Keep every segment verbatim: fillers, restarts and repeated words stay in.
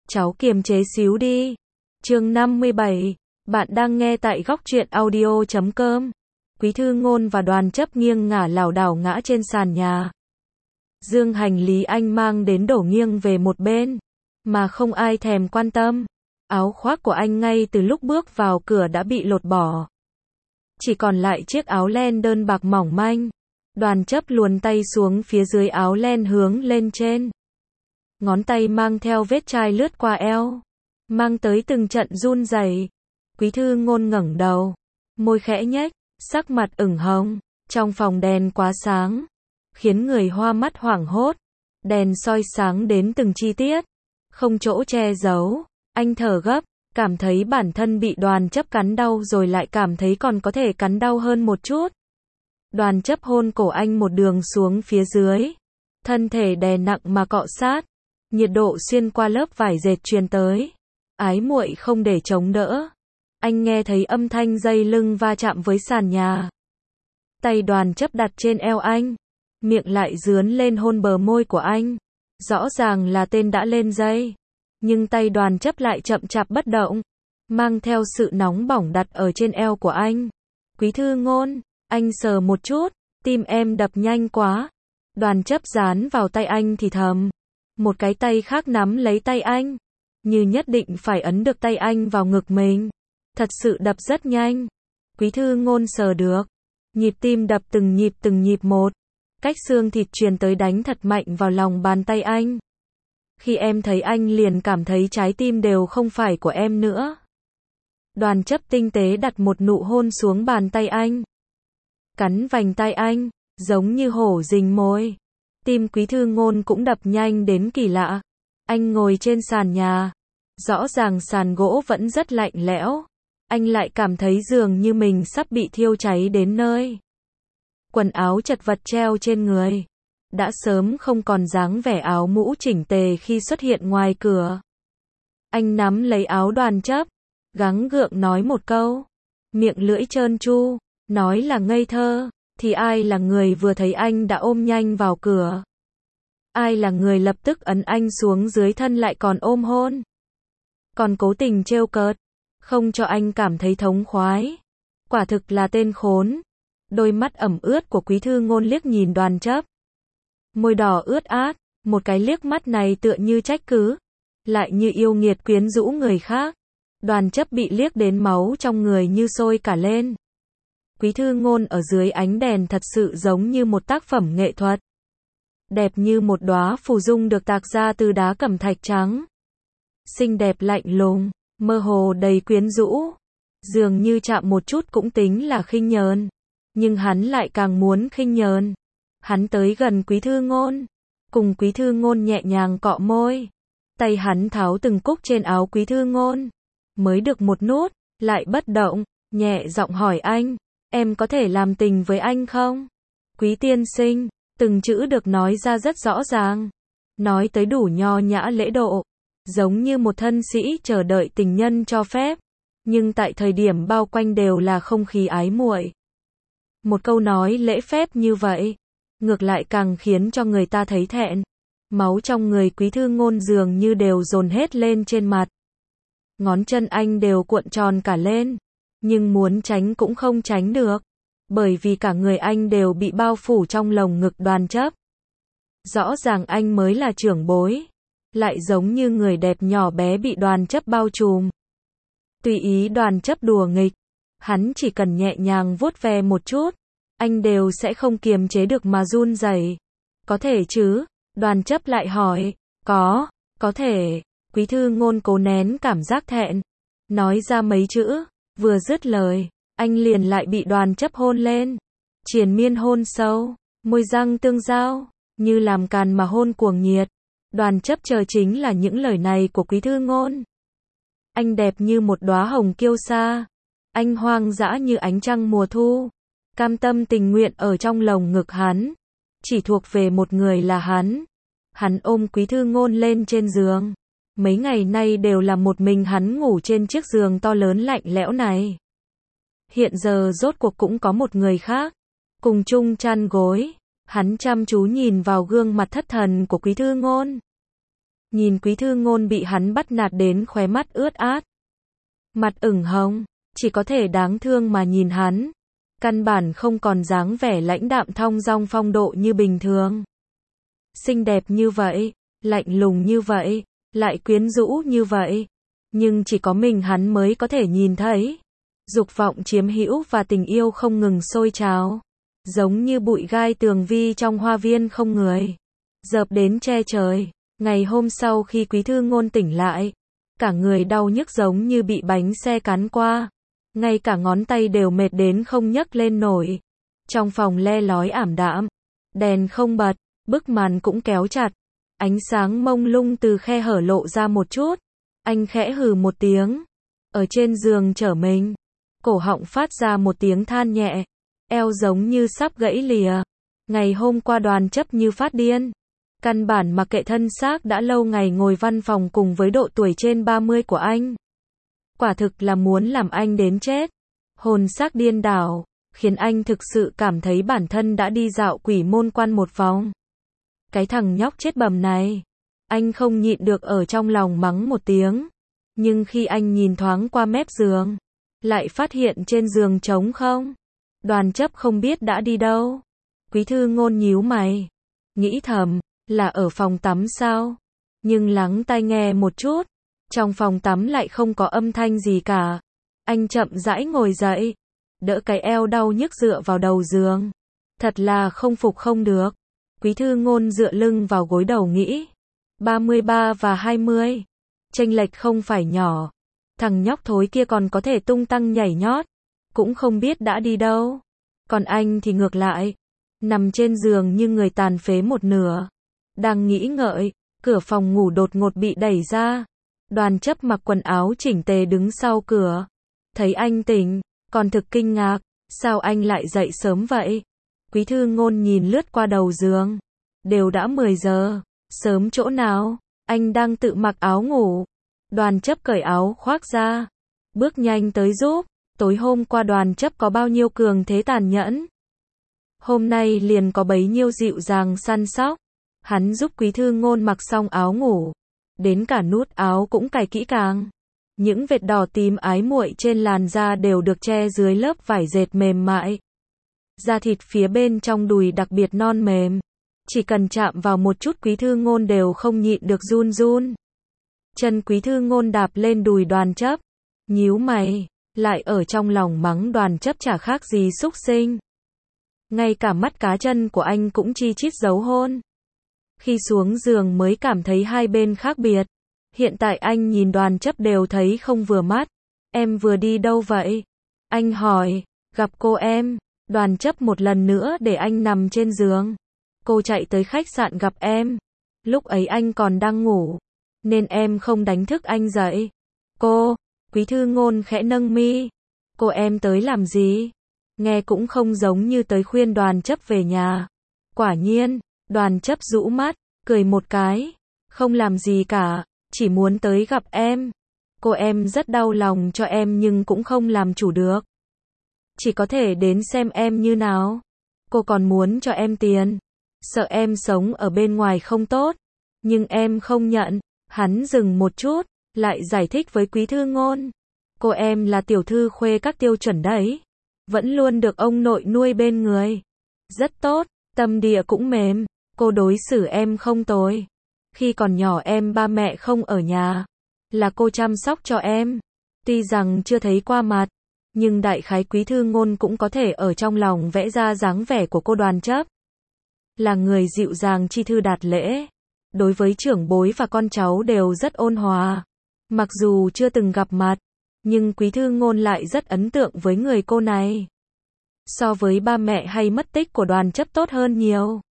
cháu kiềm chế xíu đi. Chương năm mươi bảy, bạn đang nghe tại góc truyện audio chấm com. Quý Thư Ngôn và Đoàn Chấp nghiêng ngả lảo đảo ngã trên sàn nhà. Dương hành lý anh mang đến đổ nghiêng về một bên, mà không ai thèm quan tâm. Áo khoác của anh ngay từ lúc bước vào cửa đã bị lột bỏ. Chỉ còn lại chiếc áo len đơn bạc mỏng manh. Đoàn Chấp luồn tay xuống phía dưới áo len hướng lên trên. Ngón tay mang theo vết chai lướt qua eo, mang tới từng trận run rẩy. Quý Thư Ngôn ngẩng đầu, môi khẽ nhếch, sắc mặt ửng hồng. Trong phòng đèn quá sáng, khiến người hoa mắt hoảng hốt. Đèn soi sáng đến từng chi tiết, không chỗ che giấu. Anh thở gấp, cảm thấy bản thân bị Đoàn Chấp cắn đau rồi lại cảm thấy còn có thể cắn đau hơn một chút. Đoàn Chấp hôn cổ anh một đường xuống phía dưới, thân thể đè nặng mà cọ sát, nhiệt độ xuyên qua lớp vải dệt truyền tới, ái muội không để chống đỡ. Anh nghe thấy âm thanh dây lưng va chạm với sàn nhà. Tay Đoàn Chấp đặt trên eo anh, miệng lại dướn lên hôn bờ môi của anh. Rõ ràng là tên đã lên dây, nhưng tay Đoàn Chấp lại chậm chạp bất động, mang theo sự nóng bỏng đặt ở trên eo của anh. Quý Thư Ngôn, anh sờ một chút, tim em đập nhanh quá. Đoàn Chấp dán vào tay anh thì thầm. Một cái tay khác nắm lấy tay anh, như nhất định phải ấn được tay anh vào ngực mình. Thật sự đập rất nhanh. Quý Thư Ngôn sờ được, nhịp tim đập từng nhịp từng nhịp một, cách xương thịt truyền tới đánh thật mạnh vào lòng bàn tay anh. Khi em thấy anh liền cảm thấy trái tim đều không phải của em nữa. Đoàn Chấp tinh tế đặt một nụ hôn xuống bàn tay anh, cắn vành tai anh, giống như hổ rình mồi. Tim Quý Thư Ngôn cũng đập nhanh đến kỳ lạ. Anh ngồi trên sàn nhà, rõ ràng sàn gỗ vẫn rất lạnh lẽo. Anh lại cảm thấy dường như mình sắp bị thiêu cháy đến nơi. Quần áo chật vật treo trên người, đã sớm không còn dáng vẻ áo mũ chỉnh tề khi xuất hiện ngoài cửa. Anh nắm lấy áo Đoàn Chấp, gắng gượng nói một câu, miệng lưỡi trơn tru, nói là ngây thơ, thì ai là người vừa thấy anh đã ôm nhanh vào cửa? Ai là người lập tức ấn anh xuống dưới thân lại còn ôm hôn? Còn cố tình trêu cợt, không cho anh cảm thấy thống khoái. Quả thực là tên khốn. Đôi mắt ẩm ướt của Quý Thư Ngôn liếc nhìn Đoàn Chấp. Môi đỏ ướt át, một cái liếc mắt này tựa như trách cứ, lại như yêu nghiệt quyến rũ người khác. Đoàn Chấp bị liếc đến máu trong người như sôi cả lên. Quý Thư Ngôn ở dưới ánh đèn thật sự giống như một tác phẩm nghệ thuật. Đẹp như một đóa phù dung được tạc ra từ đá cẩm thạch trắng. Xinh đẹp lạnh lùng, mơ hồ đầy quyến rũ. Dường như chạm một chút cũng tính là khinh nhờn. Nhưng hắn lại càng muốn khinh nhờn. Hắn tới gần Quý Thư Ngôn, cùng Quý Thư Ngôn nhẹ nhàng cọ môi. Tay hắn tháo từng cúc trên áo Quý Thư Ngôn. Mới được một nút, lại bất động, nhẹ giọng hỏi anh, em có thể làm tình với anh không? Quý tiên sinh, từng chữ được nói ra rất rõ ràng. Nói tới đủ nho nhã lễ độ, giống như một thân sĩ chờ đợi tình nhân cho phép. Nhưng tại thời điểm bao quanh đều là không khí ái muội. Một câu nói lễ phép như vậy, ngược lại càng khiến cho người ta thấy thẹn. Máu trong người Quý Thư Ngôn dường như đều dồn hết lên trên mặt. Ngón chân anh đều cuộn tròn cả lên, nhưng muốn tránh cũng không tránh được, bởi vì cả người anh đều bị bao phủ trong lồng ngực Đoàn Chấp. Rõ ràng anh mới là trưởng bối, lại giống như người đẹp nhỏ bé bị Đoàn Chấp bao trùm. Tùy ý Đoàn Chấp đùa nghịch, hắn chỉ cần nhẹ nhàng vuốt ve một chút, anh đều sẽ không kiềm chế được mà run rẩy. Có thể chứ? Đoàn Chấp lại hỏi. Có, có thể. Quý Thư Ngôn cố nén cảm giác thẹn, nói ra mấy chữ, vừa dứt lời, anh liền lại bị Đoàn Chấp hôn lên. Triền miên hôn sâu, môi răng tương giao, như làm càn mà hôn cuồng nhiệt. Đoàn Chấp chờ chính là những lời này của Quý Thư Ngôn. Anh đẹp như một đóa hồng kiêu sa, anh hoang dã như ánh trăng mùa thu, cam tâm tình nguyện ở trong lồng ngực hắn, chỉ thuộc về một người là hắn. Hắn ôm Quý Thư Ngôn lên trên giường. Mấy ngày nay đều là một mình hắn ngủ trên chiếc giường to lớn lạnh lẽo này. Hiện giờ rốt cuộc cũng có một người khác, cùng chung chăn gối. Hắn chăm chú nhìn vào gương mặt thất thần của Quý Thư Ngôn. Nhìn Quý Thư Ngôn bị hắn bắt nạt đến khóe mắt ướt át. Mặt ửng hồng, chỉ có thể đáng thương mà nhìn hắn. Căn bản không còn dáng vẻ lãnh đạm thong dong phong độ như bình thường. Xinh đẹp như vậy, lạnh lùng như vậy, lại quyến rũ như vậy. Nhưng chỉ có mình hắn mới có thể nhìn thấy. Dục vọng chiếm hữu và tình yêu không ngừng sôi trào. Giống như bụi gai tường vi trong hoa viên không người. Dợp đến che trời. Ngày hôm sau khi Quý Thư Ngôn tỉnh lại, cả người đau nhức giống như bị bánh xe cán qua. Ngay cả ngón tay đều mệt đến không nhấc lên nổi. Trong phòng le lói ảm đạm. Đèn không bật, bức màn cũng kéo chặt. Ánh sáng mông lung từ khe hở lộ ra một chút. Anh khẽ hừ một tiếng. Ở trên giường trở mình. Cổ họng phát ra một tiếng than nhẹ. Eo giống như sắp gãy lìa. Ngày hôm qua Đoàn Chấp như phát điên. Căn bản mặc kệ thân xác đã lâu ngày ngồi văn phòng cùng với độ tuổi trên ba mươi của anh. Quả thực là muốn làm anh đến chết. Hồn xác điên đảo, khiến anh thực sự cảm thấy bản thân đã đi dạo quỷ môn quan một vòng. Cái thằng nhóc chết bầm này. Anh không nhịn được ở trong lòng mắng một tiếng. Nhưng khi anh nhìn thoáng qua mép giường, lại phát hiện trên giường trống không. Đoàn Chấp không biết đã đi đâu. Quý Thư Ngôn nhíu mày. Nghĩ thầm, là ở phòng tắm sao? Nhưng lắng tai nghe một chút. Trong phòng tắm lại không có âm thanh gì cả. Anh chậm rãi ngồi dậy. Đỡ cái eo đau nhức dựa vào đầu giường. Thật là không phục không được. Quý Thư Ngôn dựa lưng vào gối đầu nghĩ. ba mươi ba và hai mươi. Chênh lệch không phải nhỏ. Thằng nhóc thối kia còn có thể tung tăng nhảy nhót. Cũng không biết đã đi đâu. Còn anh thì ngược lại. Nằm trên giường như người tàn phế một nửa. Đang nghĩ ngợi, cửa phòng ngủ đột ngột bị đẩy ra. Đoàn Chấp mặc quần áo chỉnh tề đứng sau cửa. Thấy anh tỉnh, còn thực kinh ngạc. Sao anh lại dậy sớm vậy? Quý Thư Ngôn nhìn lướt qua đầu giường. Đều đã mười giờ. Sớm chỗ nào? Anh đang tự mặc áo ngủ. Đoàn Chấp cởi áo khoác ra. Bước nhanh tới giúp. Tối hôm qua Đoàn Chấp có bao nhiêu cường thế tàn nhẫn. Hôm nay liền có bấy nhiêu dịu dàng săn sóc. Hắn giúp Quý Thư Ngôn mặc xong áo ngủ. Đến cả nút áo cũng cài kỹ càng. Những vệt đỏ tím ái muội trên làn da đều được che dưới lớp vải dệt mềm mại. Da thịt phía bên trong đùi đặc biệt non mềm. Chỉ cần chạm vào một chút Quý Thư Ngôn đều không nhịn được run run. Chân Quý Thư Ngôn đạp lên đùi Đoàn Chấp. Nhíu mày, lại ở trong lòng mắng Đoàn Chấp chả khác gì xúc sinh. Ngay cả mắt cá chân của anh cũng chi chít dấu hôn. Khi xuống giường mới cảm thấy hai bên khác biệt. Hiện tại anh nhìn Đoàn Chấp đều thấy không vừa mắt. Em vừa đi đâu vậy? Anh hỏi. Gặp cô em. Đoàn Chấp một lần nữa để anh nằm trên giường. Cô chạy tới khách sạn gặp em. Lúc ấy anh còn đang ngủ. Nên em không đánh thức anh dậy. Cô. Quý Thư Ngôn khẽ nâng mi. Cô em tới làm gì? Nghe cũng không giống như tới khuyên Đoàn Chấp về nhà. Quả nhiên. Đoàn Chấp rũ mắt, cười một cái. Không làm gì cả, chỉ muốn tới gặp em. Cô em rất đau lòng cho em nhưng cũng không làm chủ được. Chỉ có thể đến xem em như nào. Cô còn muốn cho em tiền. Sợ em sống ở bên ngoài không tốt. Nhưng em không nhận. Hắn dừng một chút, lại giải thích với Quý Thư Ngôn. Cô em là tiểu thư khuê các tiêu chuẩn đấy. Vẫn luôn được ông nội nuôi bên người. Rất tốt, tâm địa cũng mềm. Cô đối xử em không tồi. Khi còn nhỏ em ba mẹ không ở nhà. Là cô chăm sóc cho em. Tuy rằng chưa thấy qua mặt. Nhưng đại khái Quý Thư Ngôn cũng có thể ở trong lòng vẽ ra dáng vẻ của cô Đoàn Chấp. Là người dịu dàng chi thư đạt lễ. Đối với trưởng bối và con cháu đều rất ôn hòa. Mặc dù chưa từng gặp mặt. Nhưng Quý Thư Ngôn lại rất ấn tượng với người cô này. So với ba mẹ hay mất tích của Đoàn Chấp tốt hơn nhiều.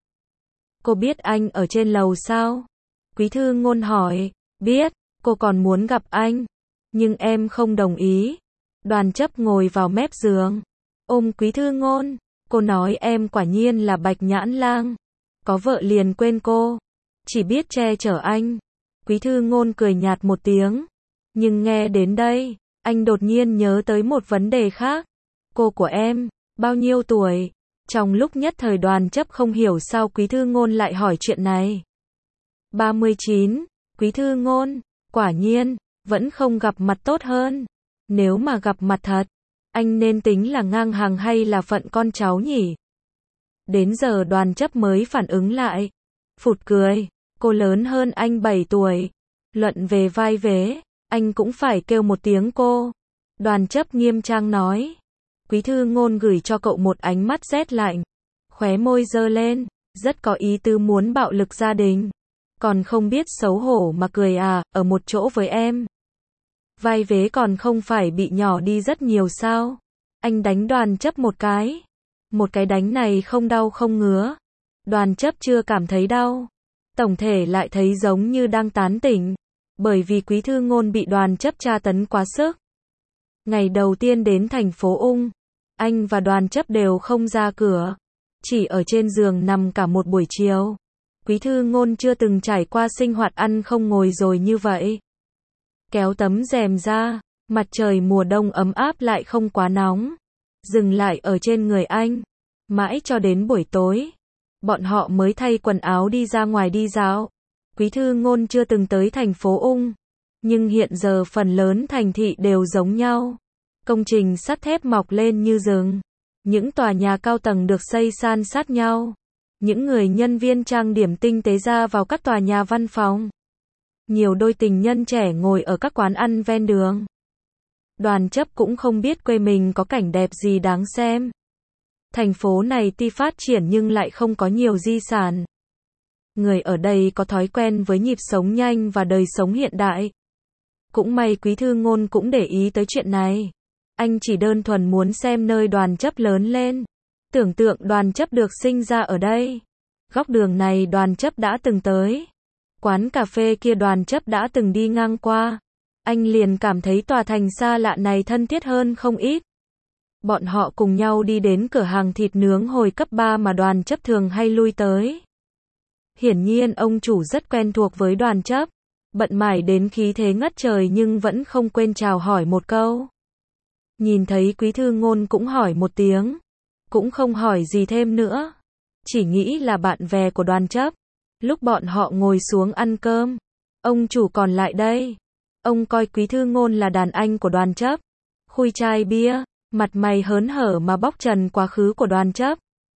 Cô biết anh ở trên lầu sao? Quý Thư Ngôn hỏi. Biết, cô còn muốn gặp anh. Nhưng em không đồng ý. Đoàn Chấp ngồi vào mép giường. Ôm Quý Thư Ngôn. Cô nói em quả nhiên là bạch nhãn lang. Có vợ liền quên cô. Chỉ biết che chở anh. Quý Thư Ngôn cười nhạt một tiếng. Nhưng nghe đến đây, anh đột nhiên nhớ tới một vấn đề khác. Cô của em, bao nhiêu tuổi? Trong lúc nhất thời Đoàn Chấp không hiểu sao Quý Thư Ngôn lại hỏi chuyện này. ba mươi chín, Quý thư ngôn, quả nhiên, vẫn không gặp mặt tốt hơn. Nếu mà gặp mặt thật, anh nên tính là ngang hàng hay là phận con cháu nhỉ? Đến giờ Đoàn Chấp mới phản ứng lại. Phụt cười, cô lớn hơn anh bảy tuổi. Luận về vai vế, anh cũng phải kêu một tiếng cô. Đoàn Chấp nghiêm trang nói. Quý thư ngôn gửi cho cậu một ánh mắt rét lạnh. Khóe môi giơ lên, rất có ý tứ muốn bạo lực gia đình. Còn không biết xấu hổ mà cười à, ở một chỗ với em. Vai vế còn không phải bị nhỏ đi rất nhiều sao? Anh đánh Đoàn Chấp một cái. Một cái đánh này không đau không ngứa. Đoàn Chấp chưa cảm thấy đau. Tổng thể lại thấy giống như đang tán tỉnh. Bởi vì Quý thư ngôn bị Đoàn Chấp tra tấn quá sức. Ngày đầu tiên đến thành phố Ung, anh và Đoàn Chấp đều không ra cửa. Chỉ ở trên giường nằm cả một buổi chiều. Quý thư ngôn chưa từng trải qua sinh hoạt ăn không ngồi rồi như vậy. Kéo tấm rèm ra, mặt trời mùa đông ấm áp lại không quá nóng. Dừng lại ở trên người anh. Mãi cho đến buổi tối, bọn họ mới thay quần áo đi ra ngoài đi dạo. Quý thư ngôn chưa từng tới thành phố Ung. Nhưng hiện giờ phần lớn thành thị đều giống nhau. Công trình sắt thép mọc lên như rừng. Những tòa nhà cao tầng được xây san sát nhau. Những người nhân viên trang điểm tinh tế ra vào các tòa nhà văn phòng. Nhiều đôi tình nhân trẻ ngồi ở các quán ăn ven đường. Đoàn Chấp cũng không biết quê mình có cảnh đẹp gì đáng xem. Thành phố này tuy phát triển nhưng lại không có nhiều di sản. Người ở đây có thói quen với nhịp sống nhanh và đời sống hiện đại. Cũng may Quý thư ngôn cũng để ý tới chuyện này. Anh chỉ đơn thuần muốn xem nơi Đoàn Chấp lớn lên. Tưởng tượng Đoàn Chấp được sinh ra ở đây. Góc đường này Đoàn Chấp đã từng tới. Quán cà phê kia Đoàn Chấp đã từng đi ngang qua. Anh liền cảm thấy tòa thành xa lạ này thân thiết hơn không ít. Bọn họ cùng nhau đi đến cửa hàng thịt nướng hồi cấp ba mà Đoàn Chấp thường hay lui tới. Hiển nhiên ông chủ rất quen thuộc với Đoàn Chấp. Bận mải đến khí thế ngất trời nhưng vẫn không quên chào hỏi một câu. Nhìn thấy Quý thư ngôn cũng hỏi một tiếng. Cũng không hỏi gì thêm nữa. Chỉ nghĩ là bạn bè của Đoàn Chấp. Lúc bọn họ ngồi xuống ăn cơm, ông chủ còn lại đây. Ông coi Quý thư ngôn là đàn anh của Đoàn Chấp. Khui chai bia, mặt mày hớn hở mà bóc trần quá khứ của Đoàn Chấp.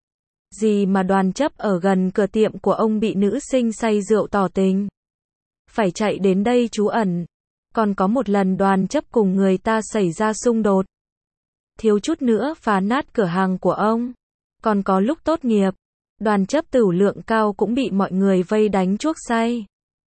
Gì mà Đoàn Chấp ở gần cửa tiệm của ông bị nữ sinh say rượu tỏ tình. Phải chạy đến đây trú ẩn. Còn có một lần Đoàn Chấp cùng người ta xảy ra xung đột. Thiếu chút nữa phá nát cửa hàng của ông. Còn có lúc tốt nghiệp, Đoàn Chấp tửu lượng cao cũng bị mọi người vây đánh chuốc say.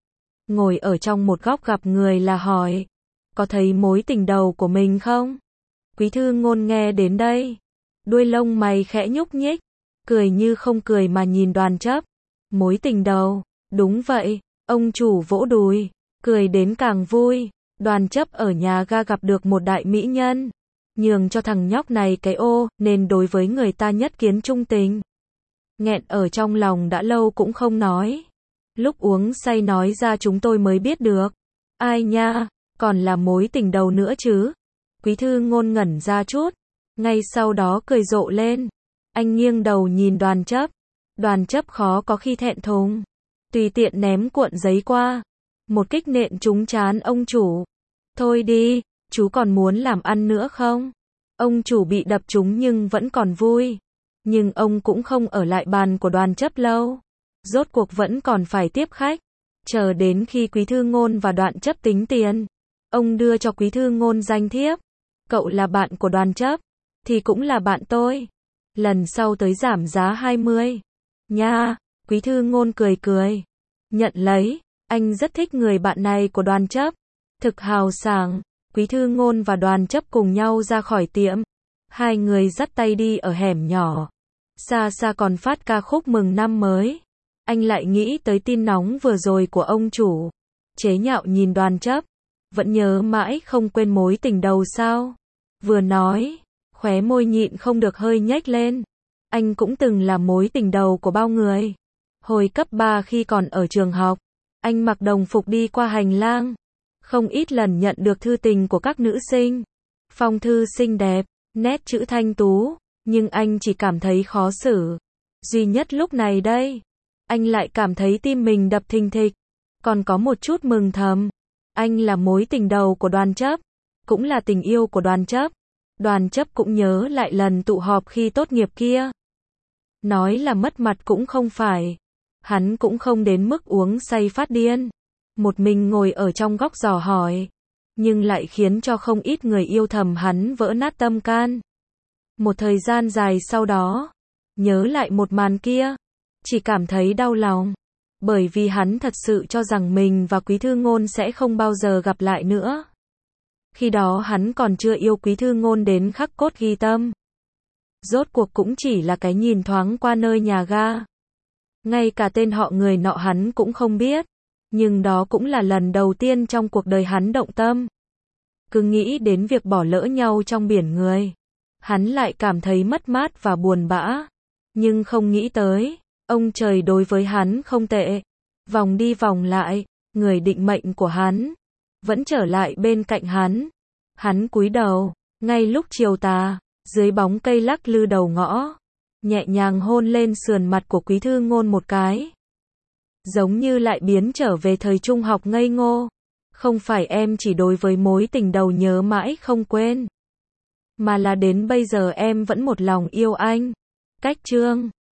Ngồi ở trong một góc gặp người là hỏi. Có thấy mối tình đầu của mình không? Quý thư ngôn nghe đến đây. Đuôi lông mày khẽ nhúc nhích. Cười như không cười mà nhìn Đoàn Chấp. Mối tình đầu, đúng vậy. Ông chủ vỗ đùi. Cười đến càng vui. Đoàn Chấp ở nhà ga gặp được một đại mỹ nhân. Nhường cho thằng nhóc này cái ô, nên đối với người ta nhất kiến trung tình. Nghẹn ở trong lòng đã lâu cũng không nói. Lúc uống say nói ra chúng tôi mới biết được. Ai nha, còn là mối tình đầu nữa chứ. Quý thư ngôn ngẩn ra chút. Ngay sau đó cười rộ lên. Anh nghiêng đầu nhìn Đoàn Chấp. Đoàn Chấp khó có khi thẹn thùng. Tùy tiện ném cuộn giấy qua. Một kích nện trúng trán ông chủ. Thôi đi, chú còn muốn làm ăn nữa không? Ông chủ bị đập trúng nhưng vẫn còn vui. Nhưng ông cũng không ở lại bàn của Đoàn Chấp lâu. Rốt cuộc vẫn còn phải tiếp khách. Chờ đến khi Quý thư ngôn và Đoàn Chấp tính tiền. Ông đưa cho Quý thư ngôn danh thiếp. Cậu là bạn của Đoàn Chấp. Thì cũng là bạn tôi. Lần sau tới giảm giá hai mươi. Nha, Quý thư ngôn cười cười. Nhận lấy. Anh rất thích người bạn này của Đoàn Chấp. Thực hào sảng. Quý thư ngôn và Đoàn Chấp cùng nhau ra khỏi tiệm. Hai người dắt tay đi ở hẻm nhỏ. Xa xa còn phát ca khúc mừng năm mới. Anh lại nghĩ tới tin nóng vừa rồi của ông chủ. Chế nhạo nhìn Đoàn Chấp. Vẫn nhớ mãi không quên mối tình đầu sao. Vừa nói, khóe môi nhịn không được hơi nhếch lên. Anh cũng từng là mối tình đầu của bao người. Hồi cấp ba khi còn ở trường học, anh mặc đồng phục đi qua hành lang. Không ít lần nhận được thư tình của các nữ sinh. Phong thư xinh đẹp, nét chữ thanh tú, nhưng anh chỉ cảm thấy khó xử. Duy nhất lúc này đây, anh lại cảm thấy tim mình đập thình thịch. còn có một chút mừng thầm. Anh là mối tình đầu của Đoàn Chấp, cũng là tình yêu của Đoàn Chấp. Đoàn Chấp cũng nhớ lại lần tụ họp khi tốt nghiệp kia. Nói là mất mặt cũng không phải. Hắn cũng không đến mức uống say phát điên. Một mình ngồi ở trong góc dò hỏi. Nhưng lại khiến cho không ít người yêu thầm hắn vỡ nát tâm can. Một thời gian dài sau đó, nhớ lại một màn kia, chỉ cảm thấy đau lòng. Bởi vì hắn thật sự cho rằng mình và Quý Thư Ngôn sẽ không bao giờ gặp lại nữa. Khi đó hắn còn chưa yêu Quý Thư Ngôn đến khắc cốt ghi tâm. Rốt cuộc cũng chỉ là cái nhìn thoáng qua nơi nhà ga. Ngay cả tên họ người nọ hắn cũng không biết. Nhưng đó cũng là lần đầu tiên trong cuộc đời hắn động tâm. Cứ nghĩ đến việc bỏ lỡ nhau trong biển người, hắn lại cảm thấy mất mát và buồn bã. Nhưng không nghĩ tới, ông trời đối với hắn không tệ. Vòng đi vòng lại, người định mệnh của hắn vẫn trở lại bên cạnh hắn. Hắn cúi đầu, ngay lúc chiều tà, dưới bóng cây lắc lư đầu ngõ, nhẹ nhàng hôn lên sườn mặt của Quý Thư Ngôn một cái. Giống như lại biến trở về thời trung học ngây ngô. Không phải em chỉ đối với mối tình đầu nhớ mãi không quên, mà là đến bây giờ em vẫn một lòng yêu anh. Cách chương